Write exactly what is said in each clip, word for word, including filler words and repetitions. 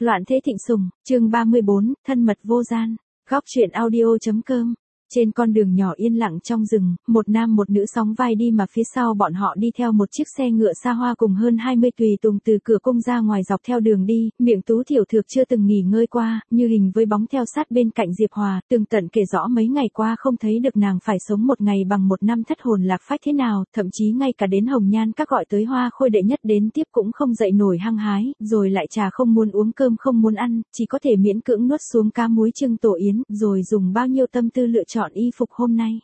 Loạn thế thịnh sùng, chương ba mươi bốn, thân mật vô gian. Góc truyện audio.com. Trên con đường nhỏ yên lặng trong rừng, một nam một nữ sóng vai đi mà phía sau bọn họ đi theo một chiếc xe ngựa xa hoa cùng hơn hai mươi tùy tùng từ cửa cung ra ngoài dọc theo đường đi, miệng Tú Thiểu Thược chưa từng nghỉ ngơi qua, như hình với bóng theo sát bên cạnh Diệp Hòa, tường tận kể rõ mấy ngày qua không thấy được nàng phải sống một ngày bằng một năm thất hồn lạc phách thế nào, thậm chí ngay cả đến Hồng Nhan các gọi tới Hoa Khôi đệ nhất đến tiếp cũng không dậy nổi hăng hái, rồi lại trà không muốn uống cơm không muốn ăn, chỉ có thể miễn cưỡng nuốt xuống cá muối trưng tổ yến, rồi dùng bao nhiêu tâm tư lựa chọn y phục hôm nay.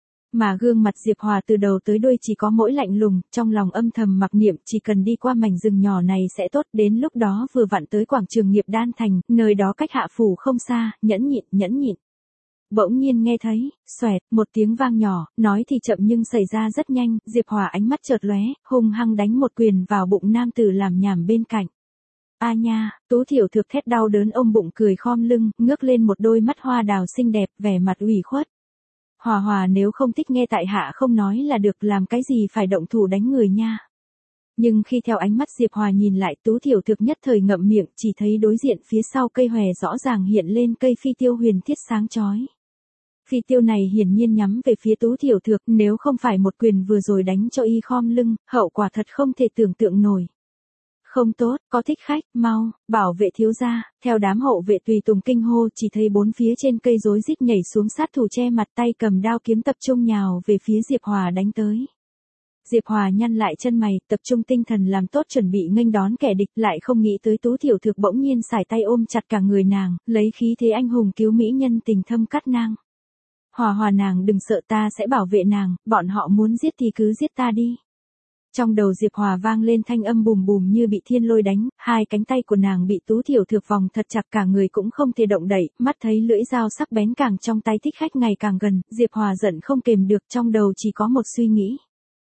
Mà gương mặt Diệp Hòa từ đầu tới đuôi chỉ có mỗi lạnh lùng, trong lòng âm thầm mặc niệm chỉ cần đi qua mảnh rừng nhỏ này sẽ tốt, đến lúc đó vừa vặn tới quảng trường Nghiệp Đan Thành, nơi đó cách Hạ Phủ không xa, nhẫn nhịn, nhẫn nhịn. Bỗng nhiên nghe thấy, xoẹt, một tiếng vang nhỏ, nói thì chậm nhưng xảy ra rất nhanh, Diệp Hòa ánh mắt chợt lóe, hung hăng đánh một quyền vào bụng nam tử làm nhảm bên cạnh. A nha, Tú Thiểu Thược thét đau đớn ôm bụng cười khom lưng, ngước lên một đôi mắt hoa đào xinh đẹp, vẻ mặt ủy khuất. Hòa Hòa nếu không thích nghe tại hạ không nói là được, làm cái gì phải động thủ đánh người nha. Nhưng khi theo ánh mắt Diệp Hòa nhìn lại, Tú Thiểu Thược nhất thời ngậm miệng, chỉ thấy đối diện phía sau cây hòe rõ ràng hiện lên cây phi tiêu huyền thiết sáng chói. Phi tiêu này hiển nhiên nhắm về phía Tú Thiểu Thược, nếu không phải một quyền vừa rồi đánh cho y khom lưng, hậu quả thật không thể tưởng tượng nổi. Không tốt, có thích khách, mau, bảo vệ thiếu gia. Theo đám hậu vệ tùy tùng kinh hô, chỉ thấy bốn phía trên cây rối rít nhảy xuống sát thủ che mặt, tay cầm đao kiếm tập trung nhào về phía Diệp Hòa đánh tới. Diệp Hòa nhăn lại chân mày, tập trung tinh thần làm tốt chuẩn bị nghênh đón kẻ địch, lại không nghĩ tới Tú Thiểu Thược bỗng nhiên sải tay ôm chặt cả người nàng, lấy khí thế anh hùng cứu mỹ nhân tình thâm cắt nang. Hòa Hòa nàng đừng sợ, ta sẽ bảo vệ nàng, bọn họ muốn giết thì cứ giết ta đi. Trong đầu Diệp Hòa vang lên thanh âm bùm bùm như bị thiên lôi đánh, hai cánh tay của nàng bị Tú Thiểu Thược vòng thật chặt, cả người cũng không thể động đậy, mắt thấy lưỡi dao sắc bén càng trong tay thích khách ngày càng gần, Diệp Hòa giận không kềm được, trong đầu chỉ có một suy nghĩ.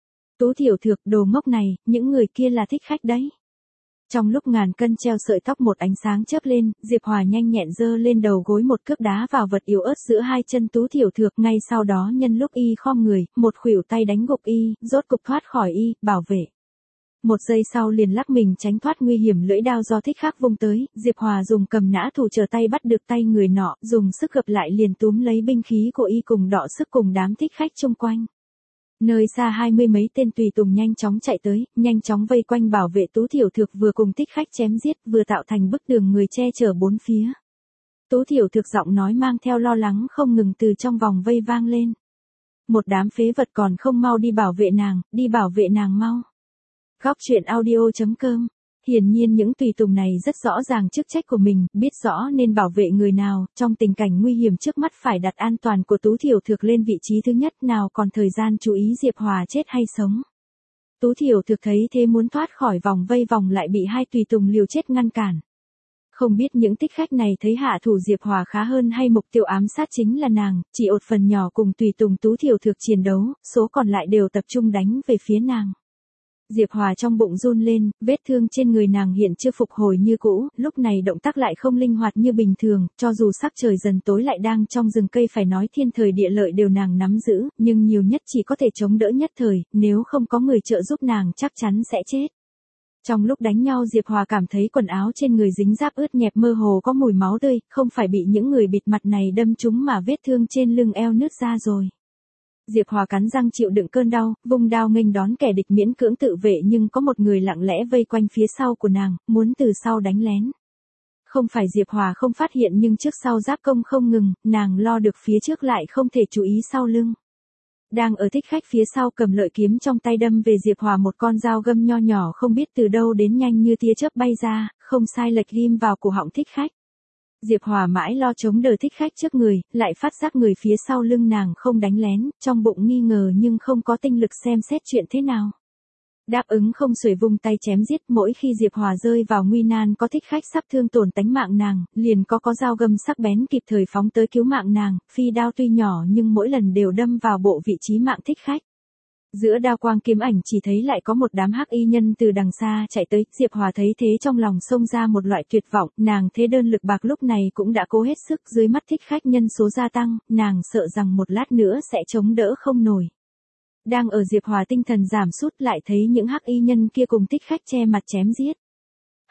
Tú Thiểu Thược, đồ ngốc này, những người kia là thích khách đấy. Trong lúc ngàn cân treo sợi tóc một ánh sáng chớp lên, Diệp Hòa nhanh nhẹn giơ lên đầu gối một cước đá vào vật yếu ớt giữa hai chân Tú Thiểu Thược, ngay sau đó nhân lúc y khom người, một khuỷu tay đánh gục y, rốt cục thoát khỏi y, bảo vệ. Một giây sau liền lắc mình tránh thoát nguy hiểm lưỡi đao do thích khách vung tới, Diệp Hòa dùng cầm nã thủ trở tay bắt được tay người nọ, dùng sức gập lại liền túm lấy binh khí của y cùng đọ sức cùng đám thích khách chung quanh. Nơi xa hai mươi mấy tên tùy tùng nhanh chóng chạy tới, nhanh chóng vây quanh bảo vệ Tú Thiểu Thược, vừa cùng thích khách chém giết, vừa tạo thành bức tường người che chở bốn phía. Tú Thiểu Thược giọng nói mang theo lo lắng không ngừng từ trong vòng vây vang lên. Một đám phế vật còn không mau đi bảo vệ nàng, đi bảo vệ nàng mau. Góc truyện audio.com. Hiển nhiên những tùy tùng này rất rõ ràng chức trách của mình, biết rõ nên bảo vệ người nào, trong tình cảnh nguy hiểm trước mắt phải đặt an toàn của Tú Thiểu Thược lên vị trí thứ nhất, nào còn thời gian chú ý Diệp Hòa chết hay sống. Tú Thiểu Thược thấy thế muốn thoát khỏi vòng vây vòng lại bị hai tùy tùng liều chết ngăn cản. Không biết những thích khách này thấy hạ thủ Diệp Hòa khá hơn hay mục tiêu ám sát chính là nàng, chỉ một phần nhỏ cùng tùy tùng Tú Thiểu Thược chiến đấu, số còn lại đều tập trung đánh về phía nàng. Diệp Hòa trong bụng run lên, vết thương trên người nàng hiện chưa phục hồi như cũ, lúc này động tác lại không linh hoạt như bình thường, cho dù sắc trời dần tối lại đang trong rừng cây phải nói thiên thời địa lợi đều nàng nắm giữ, nhưng nhiều nhất chỉ có thể chống đỡ nhất thời, nếu không có người trợ giúp nàng chắc chắn sẽ chết. Trong lúc đánh nhau Diệp Hòa cảm thấy quần áo trên người dính giáp ướt nhẹp, mơ hồ có mùi máu tươi, không phải bị những người bịt mặt này đâm trúng mà vết thương trên lưng eo nứt ra rồi. Diệp Hòa cắn răng chịu đựng cơn đau, vung đao nghênh đón kẻ địch miễn cưỡng tự vệ, nhưng có một người lặng lẽ vây quanh phía sau của nàng, muốn từ sau đánh lén. Không phải Diệp Hòa không phát hiện nhưng trước sau giáp công không ngừng, nàng lo được phía trước lại không thể chú ý sau lưng. Đang ở thích khách phía sau cầm lợi kiếm trong tay đâm về Diệp Hòa một con dao găm nho nhỏ không biết từ đâu đến nhanh như tia chớp bay ra, không sai lệch ghim vào cổ họng thích khách. Diệp Hòa mãi lo chống đỡ thích khách trước người, lại phát giác người phía sau lưng nàng không đánh lén, trong bụng nghi ngờ nhưng không có tinh lực xem xét chuyện thế nào. Đáp ứng không xuể vung tay chém giết, mỗi khi Diệp Hòa rơi vào nguy nan có thích khách sắp thương tổn tánh mạng nàng, liền có có dao găm sắc bén kịp thời phóng tới cứu mạng nàng, phi đao tuy nhỏ nhưng mỗi lần đều đâm vào bộ vị trí mạng thích khách. Giữa đao quang kiếm ảnh chỉ thấy lại có một đám hắc y nhân từ đằng xa chạy tới, Diệp Hòa thấy thế trong lòng xông ra một loại tuyệt vọng, nàng thế đơn lực bạc lúc này cũng đã cố hết sức, dưới mắt thích khách nhân số gia tăng, nàng sợ rằng một lát nữa sẽ chống đỡ không nổi. Đang ở Diệp Hòa tinh thần giảm sút lại thấy những hắc y nhân kia cùng thích khách che mặt chém giết.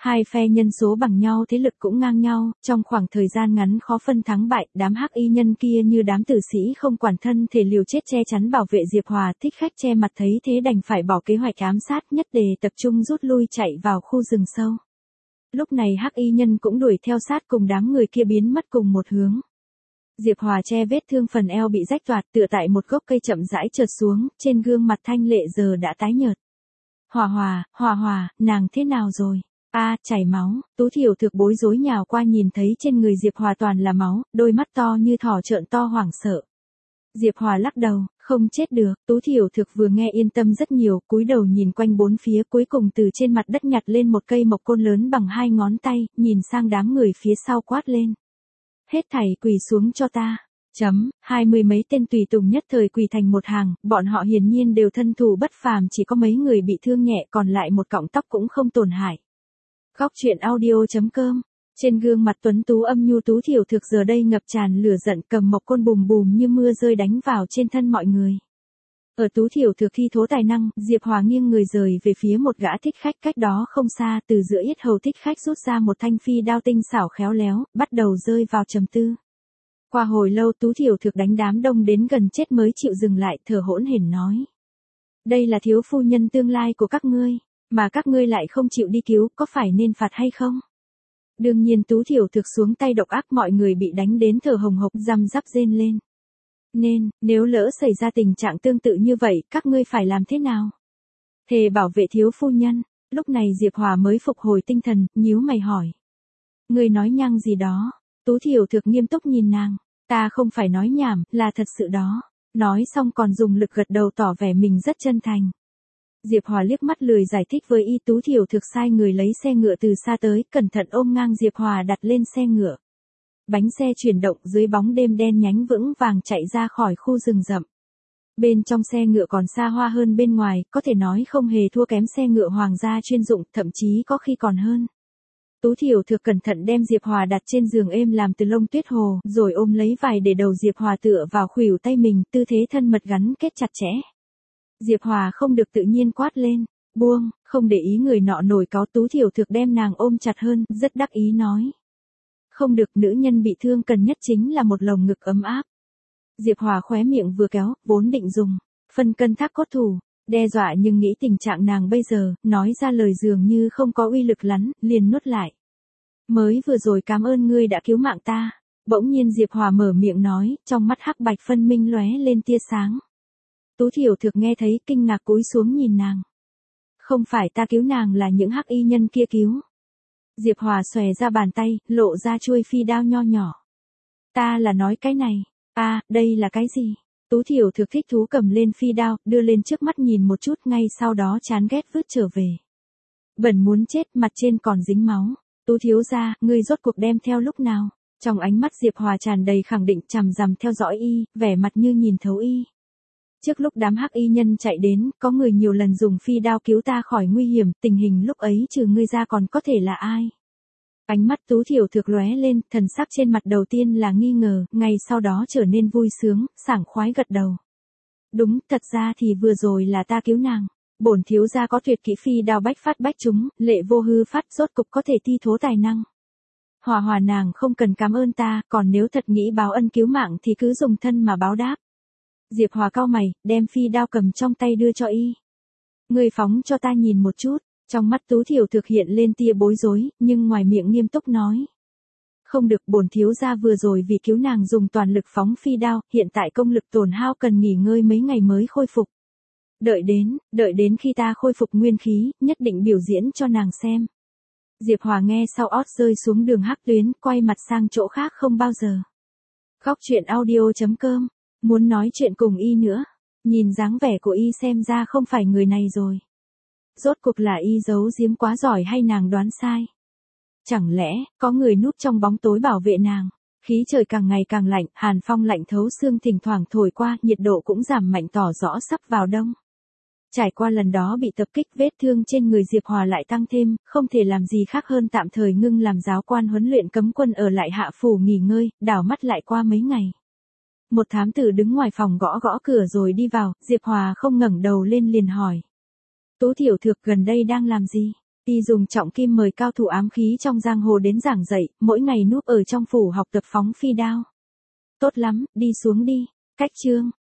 Hai phe nhân số bằng nhau, thế lực cũng ngang nhau, trong khoảng thời gian ngắn khó phân thắng bại, đám hắc y nhân kia như đám tử sĩ không quản thân thể liều chết che chắn bảo vệ Diệp Hòa. Thích Khách che mặt thấy thế đành phải bỏ kế hoạch ám sát, nhất đề tập trung rút lui chạy vào khu rừng sâu. Lúc này hắc y nhân cũng đuổi theo sát cùng đám người kia biến mất cùng một hướng. Diệp Hòa che vết thương phần eo bị rách toạc, tựa tại một gốc cây chậm rãi trượt xuống, trên gương mặt thanh lệ giờ đã tái nhợt. Hòa Hòa, Hòa Hòa, nàng thế nào rồi? A, à, chảy máu. Tú Thiểu Thực bối rối nhào qua nhìn thấy trên người Diệp Hòa toàn là máu, đôi mắt to như thỏ trợn to hoảng sợ. Diệp Hòa lắc đầu, không chết được. Tú Thiểu Thực vừa nghe yên tâm rất nhiều, cúi đầu nhìn quanh bốn phía, cuối cùng từ trên mặt đất nhặt lên một cây mộc côn lớn bằng hai ngón tay, nhìn sang đám người phía sau quát lên. Hết thảy quỳ xuống cho ta. Chấm, hai mươi mấy tên tùy tùng nhất thời quỳ thành một hàng, bọn họ hiển nhiên đều thân thủ bất phàm, chỉ có mấy người bị thương nhẹ, còn lại một cọng tóc cũng không tổn hại. Góc truyện audio chấm com. Trên gương mặt tuấn tú âm nhu Tú Thiểu Thực giờ đây ngập tràn lửa giận, cầm mộc côn bùm bùm như mưa rơi đánh vào trên thân mọi người. Ở Tú Thiểu Thực thi thố tài năng, Diệp Hòa nghiêng người rời về phía một gã thích khách cách đó không xa, từ giữa yết hầu thích khách rút ra một thanh phi đao tinh xảo khéo léo, bắt đầu rơi vào trầm tư. Qua hồi lâu Tú Thiểu Thực đánh đám đông đến gần chết mới chịu dừng lại, thở hổn hển nói. Đây là thiếu phu nhân tương lai của các ngươi, mà các ngươi lại không chịu đi cứu, có phải nên phạt hay không? Đương nhiên Tú Thiểu Thực xuống tay độc ác, mọi người bị đánh đến thở hồng hộc răm rắp rên lên. Nên, nếu lỡ xảy ra tình trạng tương tự như vậy, các ngươi phải làm thế nào? Thề bảo vệ thiếu phu nhân. Lúc này Diệp Hòa mới phục hồi tinh thần, nhíu mày hỏi. Ngươi nói nhăng gì đó? Tú Thiểu Thực nghiêm túc nhìn nàng. Ta không phải nói nhảm, là thật sự đó. Nói xong còn dùng lực gật đầu tỏ vẻ mình rất chân thành. Diệp Hòa liếc mắt lười giải thích với y. Tú Thiểu Thực sai người lấy xe ngựa từ xa tới, cẩn thận ôm ngang Diệp Hòa đặt lên xe ngựa. Bánh xe chuyển động dưới bóng đêm đen nhánh vững vàng chạy ra khỏi khu rừng rậm. Bên trong xe ngựa còn xa hoa hơn bên ngoài, có thể nói không hề thua kém xe ngựa hoàng gia chuyên dụng, thậm chí có khi còn hơn. Tú Thiểu Thực cẩn thận đem Diệp Hòa đặt trên giường êm làm từ lông tuyết hồ, rồi ôm lấy vài để đầu Diệp Hòa tựa vào khuỷu tay mình, tư thế thân mật gắn kết chặt chẽ. Diệp Hòa không được tự nhiên quát lên, buông, không để ý người nọ nổi cáu. Tú Thiểu Thực đem nàng ôm chặt hơn, rất đắc ý nói. Không được, nữ nhân bị thương cần nhất chính là một lồng ngực ấm áp. Diệp Hòa khóe miệng vừa kéo, vốn định dùng phân cân thác cốt thủ, đe dọa nhưng nghĩ tình trạng nàng bây giờ, nói ra lời dường như không có uy lực lắm, liền nuốt lại. Mới vừa rồi cảm ơn ngươi đã cứu mạng ta. Bỗng nhiên Diệp Hòa mở miệng nói, trong mắt hắc bạch phân minh lóe lên tia sáng. Tú Thiểu Thực nghe thấy kinh ngạc cúi xuống nhìn nàng. Không phải ta cứu nàng, là những hắc y nhân kia cứu. Diệp Hòa xòe ra bàn tay, lộ ra chuôi phi đao nho nhỏ. Ta là nói cái này. A, à, đây là cái gì? Tú Thiểu Thực thích thú cầm lên phi đao, đưa lên trước mắt nhìn một chút, ngay sau đó chán ghét vứt trở về. Bẩn muốn chết, mặt trên còn dính máu. Tú thiếu gia, ngươi rốt cuộc đem theo lúc nào? Trong ánh mắt Diệp Hòa tràn đầy khẳng định, chằm chằm theo dõi y, vẻ mặt như nhìn thấu y. Trước lúc đám hắc y nhân chạy đến, có người nhiều lần dùng phi đao cứu ta khỏi nguy hiểm, tình hình lúc ấy trừ ngươi ra còn có thể là ai? Ánh mắt Tú Thiểu Thực lóe lên, thần sắc trên mặt đầu tiên là nghi ngờ, ngay sau đó trở nên vui sướng, sảng khoái gật đầu. Đúng, thật ra thì vừa rồi là ta cứu nàng. Bổn thiếu gia có tuyệt kỹ phi đao bách phát bách trúng, lệ vô hư phát, rốt cục có thể thi thố tài năng. Hòa Hòa nàng không cần cảm ơn ta, còn nếu thật nghĩ báo ân cứu mạng thì cứ dùng thân mà báo đáp. Diệp Hòa cau mày, đem phi đao cầm trong tay đưa cho y. Ngươi phóng cho ta nhìn một chút. Trong mắt Tú Thiểu Thực hiện lên tia bối rối, nhưng ngoài miệng nghiêm túc nói. Không được, bổn thiếu gia vừa rồi vì cứu nàng dùng toàn lực phóng phi đao, hiện tại công lực tổn hao cần nghỉ ngơi mấy ngày mới khôi phục. Đợi đến, đợi đến khi ta khôi phục nguyên khí, nhất định biểu diễn cho nàng xem. Diệp Hòa nghe sau ót rơi xuống đường hắc tuyến, quay mặt sang chỗ khác không bao giờ. Góc truyện audio chấm com, muốn nói chuyện cùng y nữa, nhìn dáng vẻ của y xem ra không phải người này rồi. Rốt cuộc là y giấu giếm quá giỏi hay nàng đoán sai? Chẳng lẽ, có người núp trong bóng tối bảo vệ nàng? Khí trời càng ngày càng lạnh, hàn phong lạnh thấu xương thỉnh thoảng thổi qua, nhiệt độ cũng giảm mạnh tỏ rõ sắp vào đông. Trải qua lần đó bị tập kích, vết thương trên người Diệp Hòa lại tăng thêm, không thể làm gì khác hơn tạm thời ngưng làm giáo quan huấn luyện cấm quân ở lại hạ phủ nghỉ ngơi, đảo mắt lại qua mấy ngày. Một thám tử đứng ngoài phòng gõ gõ cửa rồi đi vào, Diệp Hòa không ngẩng đầu lên liền hỏi. Tú Thiểu Thực gần đây đang làm gì? Y dùng trọng kim mời cao thủ ám khí trong giang hồ đến giảng dạy, mỗi ngày núp ở trong phủ học tập phóng phi đao. Tốt lắm, đi xuống đi. Cách chương.